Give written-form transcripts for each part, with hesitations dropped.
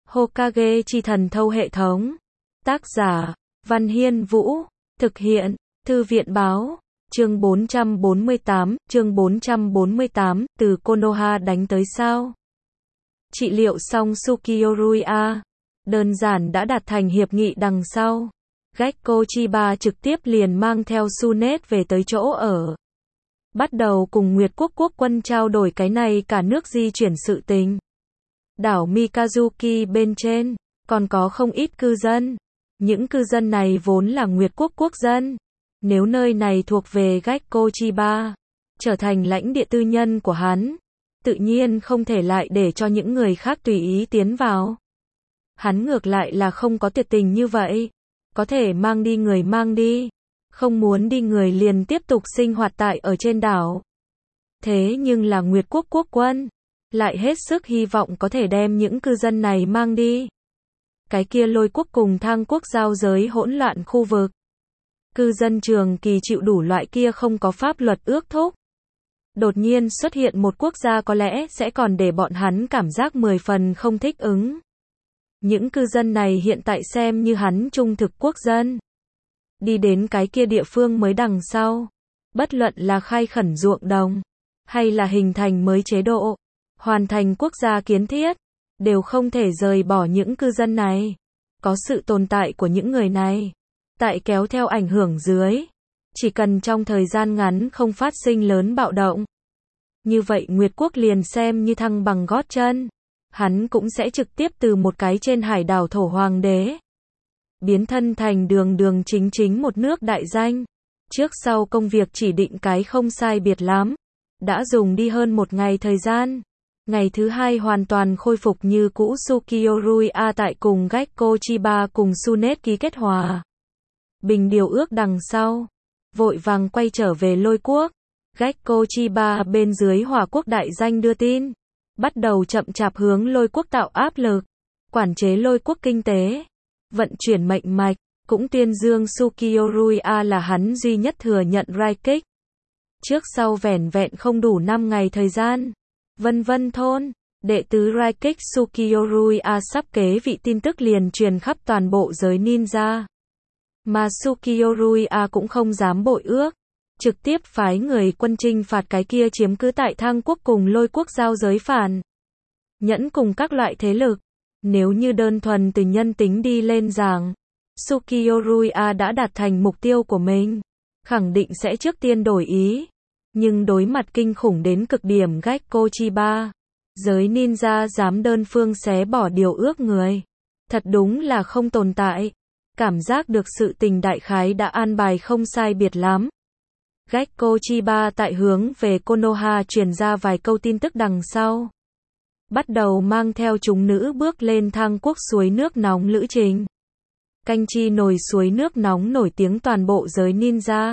Hokage chi thần thâu hệ thống. Tác giả, Văn Hiên Vũ. Thực hiện, Thư viện Báo. Chương 448, từ Konoha đánh tới sao? Trị liệu xong Sukiyoruya, đơn giản đã đạt thành hiệp nghị đằng sau. Gekko Chiba trực tiếp liền mang theo Tsunet về tới chỗ ở. Bắt đầu cùng Nguyệt Quốc quốc quân trao đổi cái này cả nước di chuyển sự tình. Đảo Mikazuki bên trên, còn có không ít cư dân. Những cư dân này vốn là Nguyệt Quốc quốc dân. Nếu nơi này thuộc về Gekko Chiba, trở thành lãnh địa tư nhân của hắn, tự nhiên không thể lại để cho những người khác tùy ý tiến vào. Hắn ngược lại là không có tuyệt tình như vậy. Có thể mang đi người mang đi. Không muốn đi người liền tiếp tục sinh hoạt tại ở trên đảo. Thế nhưng là Nguyệt Quốc quốc quân lại hết sức hy vọng có thể đem những cư dân này mang đi. Cái kia Lôi Quốc cùng Thang Quốc giao giới hỗn loạn khu vực. Cư dân trường kỳ chịu đủ loại kia không có pháp luật ước thúc. Đột nhiên xuất hiện một quốc gia có lẽ sẽ còn để bọn hắn cảm giác 10 phần không thích ứng. Những cư dân này hiện tại xem như hắn trung thực quốc dân. Đi đến cái kia địa phương mới đằng sau. Bất luận là khai khẩn ruộng đồng, hay là hình thành mới chế độ, hoàn thành quốc gia kiến thiết, đều không thể rời bỏ những cư dân này. Có sự tồn tại của những người này, tại kéo theo ảnh hưởng dưới, chỉ cần trong thời gian ngắn không phát sinh lớn bạo động. Như vậy Nguyệt Quốc liền xem như thăng bằng gót chân. Hắn cũng sẽ trực tiếp từ một cái trên hải đảo thổ hoàng đế, biến thân thành đường đường chính chính một nước đại danh. Trước sau công việc chỉ định cái không sai biệt lắm. Đã dùng đi hơn một ngày thời gian. Ngày thứ hai hoàn toàn khôi phục như cũ. Sukiyoruya tại cùng Gekko Chiba cùng Tsunet ký kết hòa bình điều ước đằng sau, vội vàng quay trở về Lôi Quốc. Gekko Chiba bên dưới Hỏa Quốc đại danh đưa tin, bắt đầu chậm chạp hướng Lôi Quốc tạo áp lực, quản chế Lôi Quốc kinh tế, vận chuyển mệnh mạch, cũng tuyên dương Sukiyoruya là hắn duy nhất thừa nhận Raikik. Trước sau vẻn vẹn không đủ 5 ngày thời gian. Vân Vân thôn, đệ tứ Raikik Sukiyoruya sắp kế vị tin tức liền truyền khắp toàn bộ giới ninja. Mà Sukiyoruya cũng không dám bội ước, trực tiếp phái người quân chinh phạt cái kia chiếm cứ tại Thang Quốc cùng Lôi Quốc giao giới phản nhẫn cùng các loại thế lực. Nếu như đơn thuần từ nhân tính đi lên giảng, Sukiyoruya đã đạt thành mục tiêu của mình, khẳng định sẽ trước tiên đổi ý. Nhưng đối mặt kinh khủng đến cực điểm Gekko Chiba, giới ninja dám đơn phương xé bỏ điều ước người, thật đúng là không tồn tại. Cảm giác được sự tình đại khái đã an bài không sai biệt lắm. Gekko Chiba tại hướng về Konoha truyền ra vài câu tin tức đằng sau, bắt đầu mang theo chúng nữ bước lên Thang Quốc suối nước nóng lữ trình. Canh chi nồi suối nước nóng nổi tiếng toàn bộ giới ninja.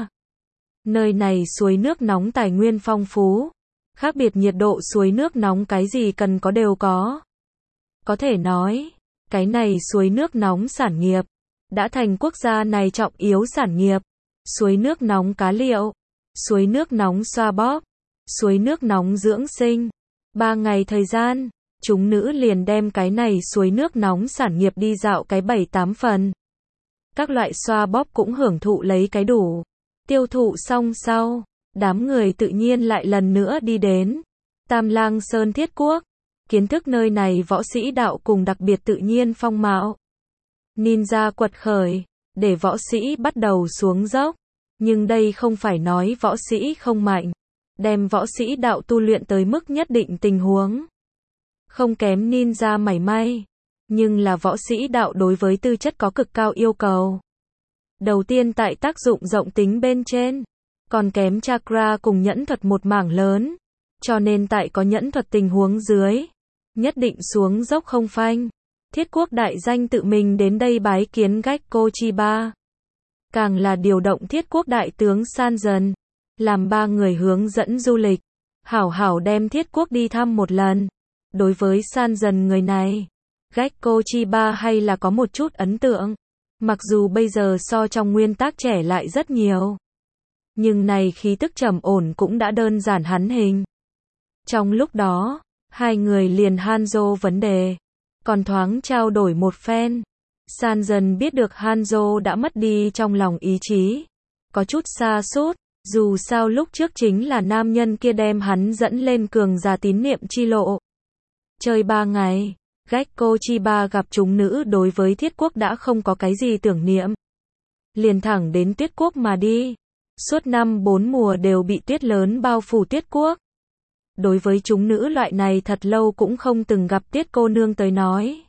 Nơi này suối nước nóng tài nguyên phong phú, khác biệt nhiệt độ suối nước nóng cái gì cần có đều có. Có thể nói, cái này suối nước nóng sản nghiệp đã thành quốc gia này trọng yếu sản nghiệp. Suối nước nóng cá liệu, suối nước nóng xoa bóp, suối nước nóng dưỡng sinh. 3 ngày thời gian, chúng nữ liền đem cái này suối nước nóng sản nghiệp đi dạo cái 7-8 phần. Các loại xoa bóp cũng hưởng thụ lấy cái đủ. Tiêu thụ xong sau, đám người tự nhiên lại lần nữa đi đến Tam Lang Sơn Thiết Quốc, kiến thức nơi này võ sĩ đạo cùng đặc biệt tự nhiên phong mạo. Ninja quật khởi, để võ sĩ bắt đầu xuống dốc. Nhưng đây không phải nói võ sĩ không mạnh, đem võ sĩ đạo tu luyện tới mức nhất định tình huống. Không kém ninja mảy may, nhưng là võ sĩ đạo đối với tư chất có cực cao yêu cầu. Đầu tiên tại tác dụng rộng tính bên trên, còn kém chakra cùng nhẫn thuật một mảng lớn, cho nên tại có nhẫn thuật tình huống dưới, nhất định xuống dốc không phanh. Thiết Quốc đại danh tự mình đến đây bái kiến Gekko Chiba. Càng là điều động Thiết Quốc đại tướng Sanjin, làm 3 người hướng dẫn du lịch, hảo hảo đem Thiết Quốc đi thăm một lần. Đối với Sanjin người này, Gekko Chiba hay là có một chút ấn tượng. Mặc dù bây giờ so trong nguyên tác trẻ lại rất nhiều, nhưng này khí tức trầm ổn cũng đã đơn giản hắn hình. Trong lúc đó, hai người liền hanzo vấn đề. còn thoáng trao đổi một phen. San dần biết được Hanzo đã mất đi trong lòng ý chí, có chút sa sút, dù sao lúc trước chính là nam nhân kia đem hắn dẫn lên cường giả tín niệm chi lộ. Chơi 3 ngày, Gekko Chiba gặp chúng nữ đối với Thiết Quốc đã không có cái gì tưởng niệm. Liền thẳng đến Tuyết Quốc mà đi. Suốt năm 4 mùa đều bị tuyết lớn bao phủ Tuyết Quốc. Đối với chúng nữ loại này thật lâu cũng không từng gặp Tuyết cô nương tới nói.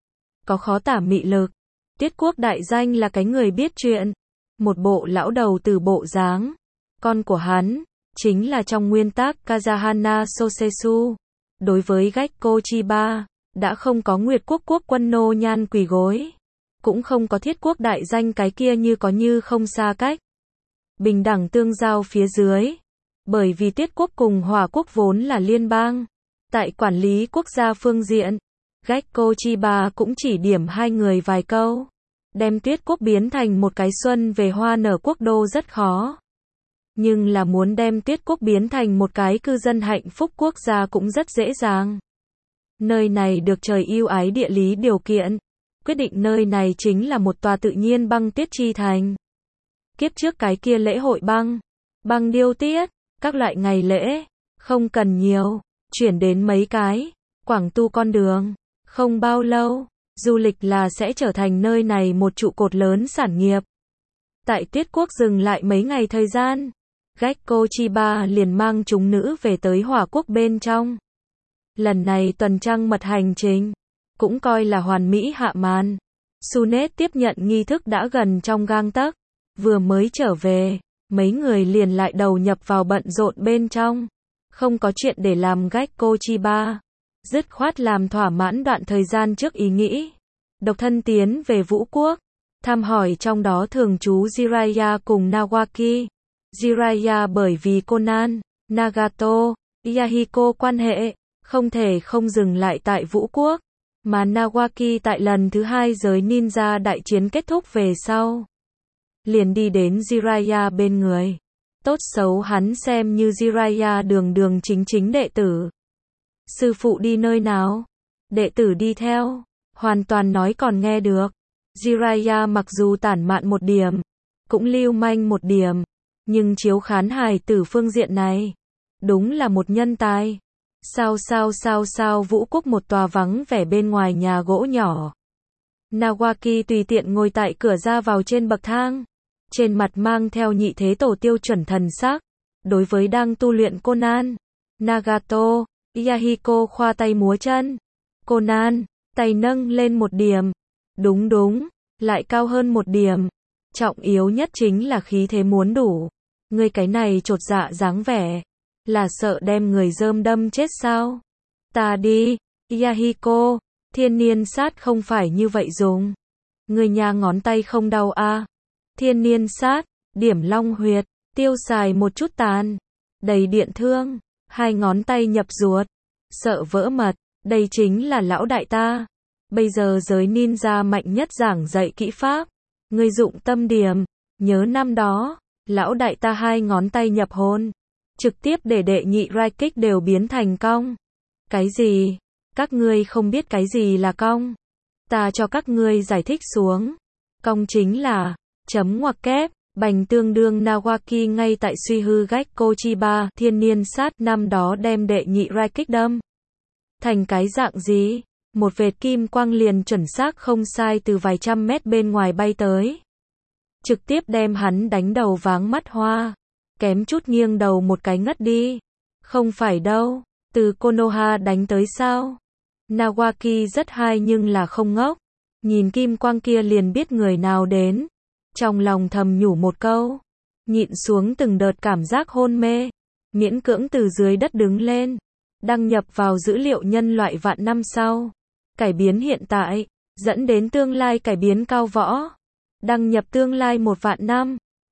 Có khó tả mị lực. Tuyết Quốc đại danh là cái người biết chuyện. Một bộ lão đầu từ bộ dáng. Con của hắn, chính là trong nguyên tác Kazahana Sosesu. Đối với Gekko Chiba, đã không có Nguyệt Quốc quốc quân nô nhan quỳ gối. Cũng không có Thiết Quốc đại danh cái kia như có như không xa cách. Bình đẳng tương giao phía dưới. Bởi vì Tuyết Quốc cùng Hỏa Quốc vốn là liên bang. Tại quản lý quốc gia phương diện, Gekko Chiba cũng chỉ điểm hai người vài câu. Đem Tuyết Quốc biến thành một cái xuân về hoa nở quốc đô rất khó. Nhưng là muốn đem Tuyết Quốc biến thành một cái cư dân hạnh phúc quốc gia cũng rất dễ dàng. Nơi này được trời ưu ái địa lý điều kiện. Quyết định nơi này chính là một tòa tự nhiên băng tuyết chi thành. Kiếp trước cái kia lễ hội băng điêu tiết, các loại ngày lễ, không cần nhiều, chuyển đến mấy cái, quảng tu con đường. Không bao lâu, du lịch là sẽ trở thành nơi này một trụ cột lớn sản nghiệp. Tại Tuyết Quốc dừng lại mấy ngày thời gian, Gekko Chiba liền mang chúng nữ về tới Hỏa Quốc bên trong. Lần này tuần trăng mật hành trình, cũng coi là hoàn mỹ hạ màn. Sunet tiếp nhận nghi thức đã gần trong gang tấc, vừa mới trở về, mấy người liền lại đầu nhập vào bận rộn bên trong. Không có chuyện để làm Gekko Chiba, dứt khoát làm thỏa mãn đoạn thời gian trước ý nghĩ. Độc thân tiến về Vũ Quốc, thăm hỏi trong đó thường trú Jiraiya cùng Nawaki. Jiraiya bởi vì Conan, Nagato, Yahiko quan hệ, không thể không dừng lại tại Vũ Quốc, mà Nawaki tại lần thứ 2 giới ninja đại chiến kết thúc về sau. Liền đi đến Jiraiya bên người. Tốt xấu hắn xem như Jiraiya đường chính đệ tử. Sư phụ đi nơi nào? Đệ tử đi theo. Hoàn toàn nói còn nghe được. Jiraiya mặc dù tản mạn một điểm, cũng lưu manh một điểm, nhưng chiếu khán hài tử phương diện này, đúng là một nhân tài. Sao Vũ Quốc một tòa vắng vẻ bên ngoài nhà gỗ nhỏ. Nawaki tùy tiện ngồi tại cửa ra vào trên bậc thang, trên mặt mang theo nhị thế tổ tiêu chuẩn thần sắc. Đối với đang tu luyện Conan, Nagato, Yahiko khoa tay múa chân. Conan, tay nâng lên một điểm. Đúng, lại cao hơn một điểm. Trọng yếu nhất chính là khí thế muốn đủ. Ngươi cái này chột dạ dáng vẻ, là sợ đem người rơm đâm chết sao? Ta đi, Yahiko, thiên niên sát không phải như vậy dùng. Ngươi nhà ngón tay không đau à? Thiên niên sát, điểm long huyệt, tiêu xài một chút tàn, đầy điện thương, 2 ngón tay nhập ruột, sợ vỡ mật, đây chính là lão đại ta. Bây giờ giới ninja mạnh nhất giảng dạy kỹ pháp, ngươi dụng tâm điểm, nhớ năm đó, lão đại ta 2 ngón tay nhập hồn, trực tiếp để đệ nhị rai kích đều biến thành cong. Cái gì? Các ngươi không biết cái gì là cong? Ta cho các ngươi giải thích xuống. Cong chính là chấm ngoặc kép, bành tương đương Nawaki ngay tại suy hư Gekko Chiba, thiên niên sát năm đó đem đệ nhị rai kích đâm. Thành cái dạng gì? Một vệt kim quang liền chuẩn xác không sai từ vài trăm mét bên ngoài bay tới. Trực tiếp đem hắn đánh đầu váng mắt hoa. Kém chút nghiêng đầu một cái ngất đi. Không phải đâu, từ Konoha đánh tới sao? Nawaki rất hay nhưng là không ngốc. Nhìn kim quang kia liền biết người nào đến. Trong lòng thầm nhủ một câu. Nhịn xuống từng đợt cảm giác hôn mê. Miễn cưỡng từ dưới đất đứng lên. Đăng nhập vào dữ liệu nhân loại vạn năm sau. Cải biến hiện tại, dẫn đến tương lai cải biến cao võ. Đăng nhập tương lai 1 vạn năm.